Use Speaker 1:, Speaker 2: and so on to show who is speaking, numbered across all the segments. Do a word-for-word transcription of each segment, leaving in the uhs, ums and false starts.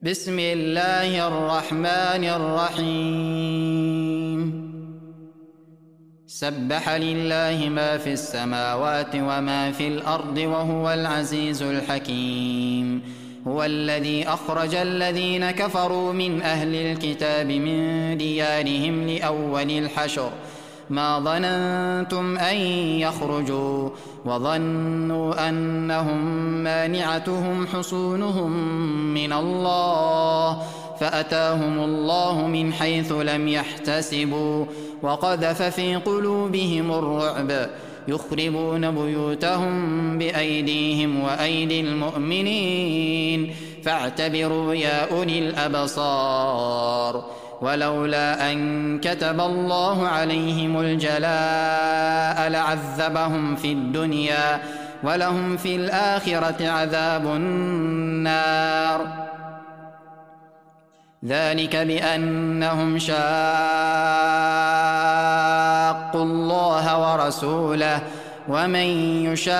Speaker 1: بسم الله الرحمن الرحيم سبح لله ما في السماوات وما في الأرض وهو العزيز الحكيم هو الذي أخرج الذين كفروا من أهل الكتاب من ديارهم لأول الحشر ما ظننتم أن يخرجوا وظنوا أنهم مانعتهم حصونهم من الله فأتاهم الله من حيث لم يحتسبوا وقذف في قلوبهم الرعب يخربون بيوتهم بأيديهم وأيدي المؤمنين فاعتبروا يا أولي الأبصار ولولا أن كتب الله عليهم الجلاء لعذبهم في الدنيا ولهم في الآخرة عذاب النار ذلك بأنهم شاقوا الله ورسوله ومن يشاق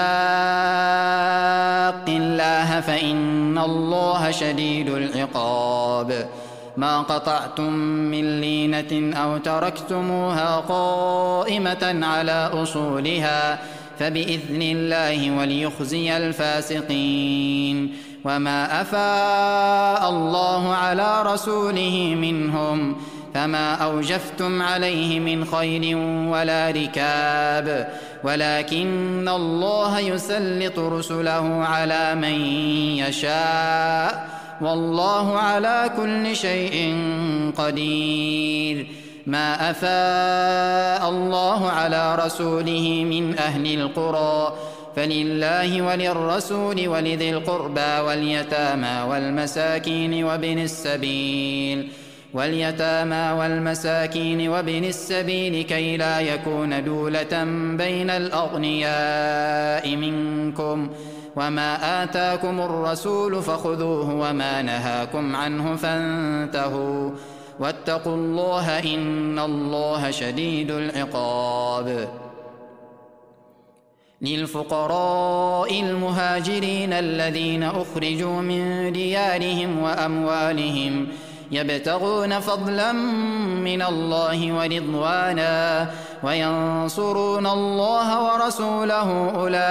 Speaker 1: الله فإن الله شديد العقاب ما قطعتم من لينة أو تركتموها قائمة على أصولها فبإذن الله وليخزي الفاسقين وما أفاء الله على رسوله منهم فما أوجفتم عليه من خيل ولا ركاب ولكن الله يسلط رسله على من يشاء والله على كل شيء قدير ما أفاء الله على رسوله من أهل القرى فلله وللرسول ولذي القربى واليتامى والمساكين وابن السبيل واليتامى والمساكين وابن السبيل كي لا يكون دولة بين الأغنياء منكم وما آتاكم الرسول فخذوه وما نهاكم عنه فانتهوا واتقوا الله إن الله شديد العقاب للفقراء المهاجرين الذين أخرجوا من ديارهم وأموالهم يبتغون فضلا من الله ورضوانا وينصرون الله ورسوله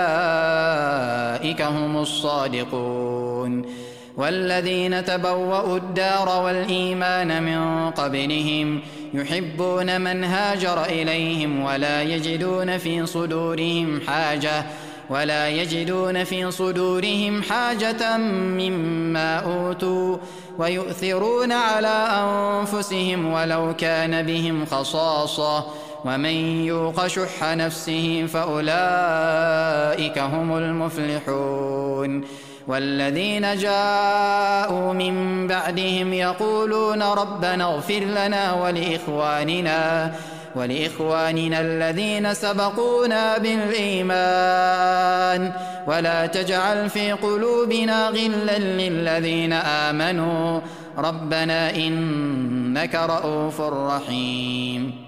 Speaker 1: أولئك هم الصادقون والذين تبوأوا الدار والإيمان من قبلهم يحبون من هاجر إليهم ولا يجدون في صدورهم حاجة ولا يجدون في صدورهم حاجة مما أوتوا ويؤثرون على أنفسهم ولو كان بهم خصاصة ومن يوق شح نفسه فأولئك هم المفلحون والذين جاءوا من بعدهم يقولون ربنا اغفر لنا ولإخواننا ولإخواننا الذين سبقونا بالإيمان ولا تجعل في قلوبنا غلا للذين آمنوا ربنا إنك رؤوف رحيم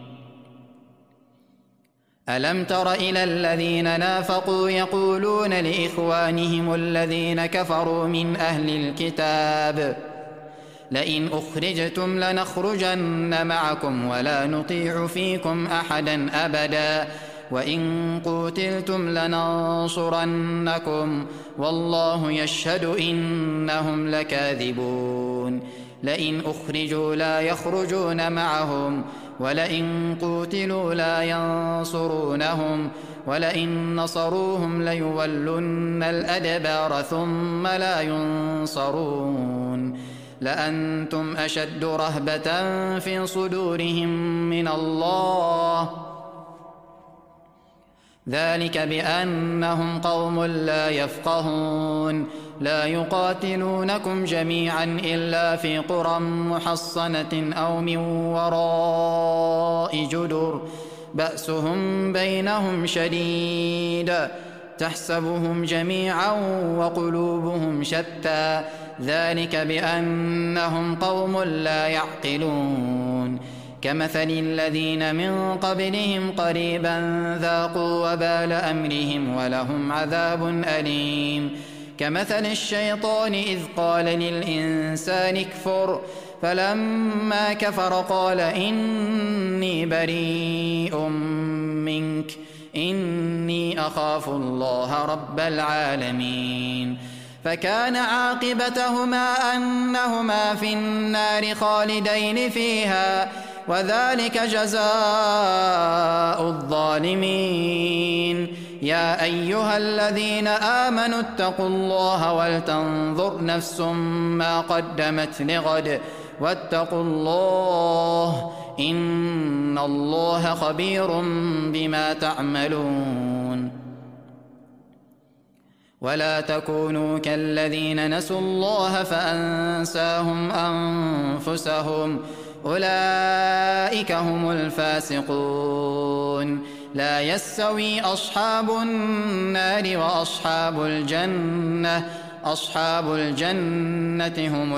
Speaker 1: ألم تر إلى الذين نافقوا يقولون لإخوانهم الذين كفروا من أهل الكتاب لئن أخرجتم لنخرجن معكم ولا نطيع فيكم أحدا أبدا وإن قوتلتم لننصرنكم والله يشهد إنهم لكاذبون لئن أخرجوا لا يخرجون معهم ولئن قوتلوا لا ينصرونهم ولئن نصروهم ليولن الأدبار ثم لا ينصرون لأنتم أشد رهبة في صدورهم من الله ذلك بأنهم قوم لا يفقهون لا يقاتلونكم جميعا إلا في قرى محصنة أو من وراء جدر بأسهم بينهم شديد تحسبهم جميعا وقلوبهم شتى ذلك بأنهم قوم لا يعقلون كمثل الذين من قبلهم قريبا ذاقوا وبال أمرهم ولهم عذاب أليم كمثل الشيطان إذ قال للإنسان اكفر فلما كفر قال إني بريء منك إني أخاف الله رب العالمين فكان عاقبتهما أنهما في النار خالدين فيها وذلك جزاء الظالمين يا أيها الذين آمنوا اتقوا الله ولتنظر نفس ما قدمت لغد واتقوا الله إن الله خبير بما تعملون ولا تكونوا كالذين نسوا الله فأنساهم أنفسهم أولئك هم الفاسقون لا يستوي أصحاب النار وأصحاب الجنة أصحاب الجنة هم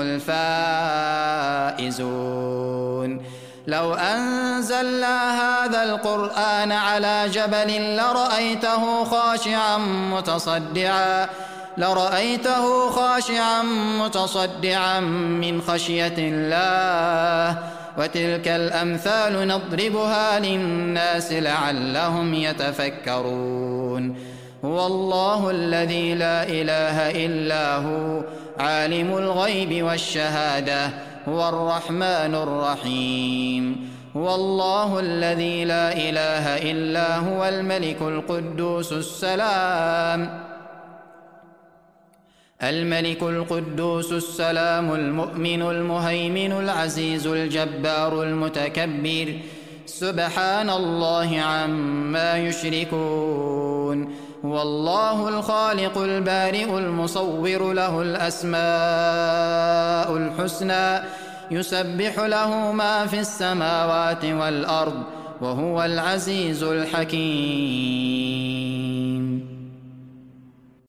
Speaker 1: الفائزون لو أنزلنا هذا القرآن على جبل لرأيته خاشعا متصدعا لرأيته خاشعا متصدعا من خشية الله وتلك الأمثال نضربها للناس لعلهم يتفكرون هو الله الذي لا إله إلا هو عالم الغيب والشهادة هو الرحمن الرحيم هو الله الذي لا إله إلا هو الملك القدوس السلام الملك القدوس السلام المؤمن المهيمن العزيز الجبار المتكبر سبحان الله عما يشركون هو الله الخالق البارئ المصور له الأسماء الحسنى يسبح له ما في السماوات والأرض وهو العزيز الحكيم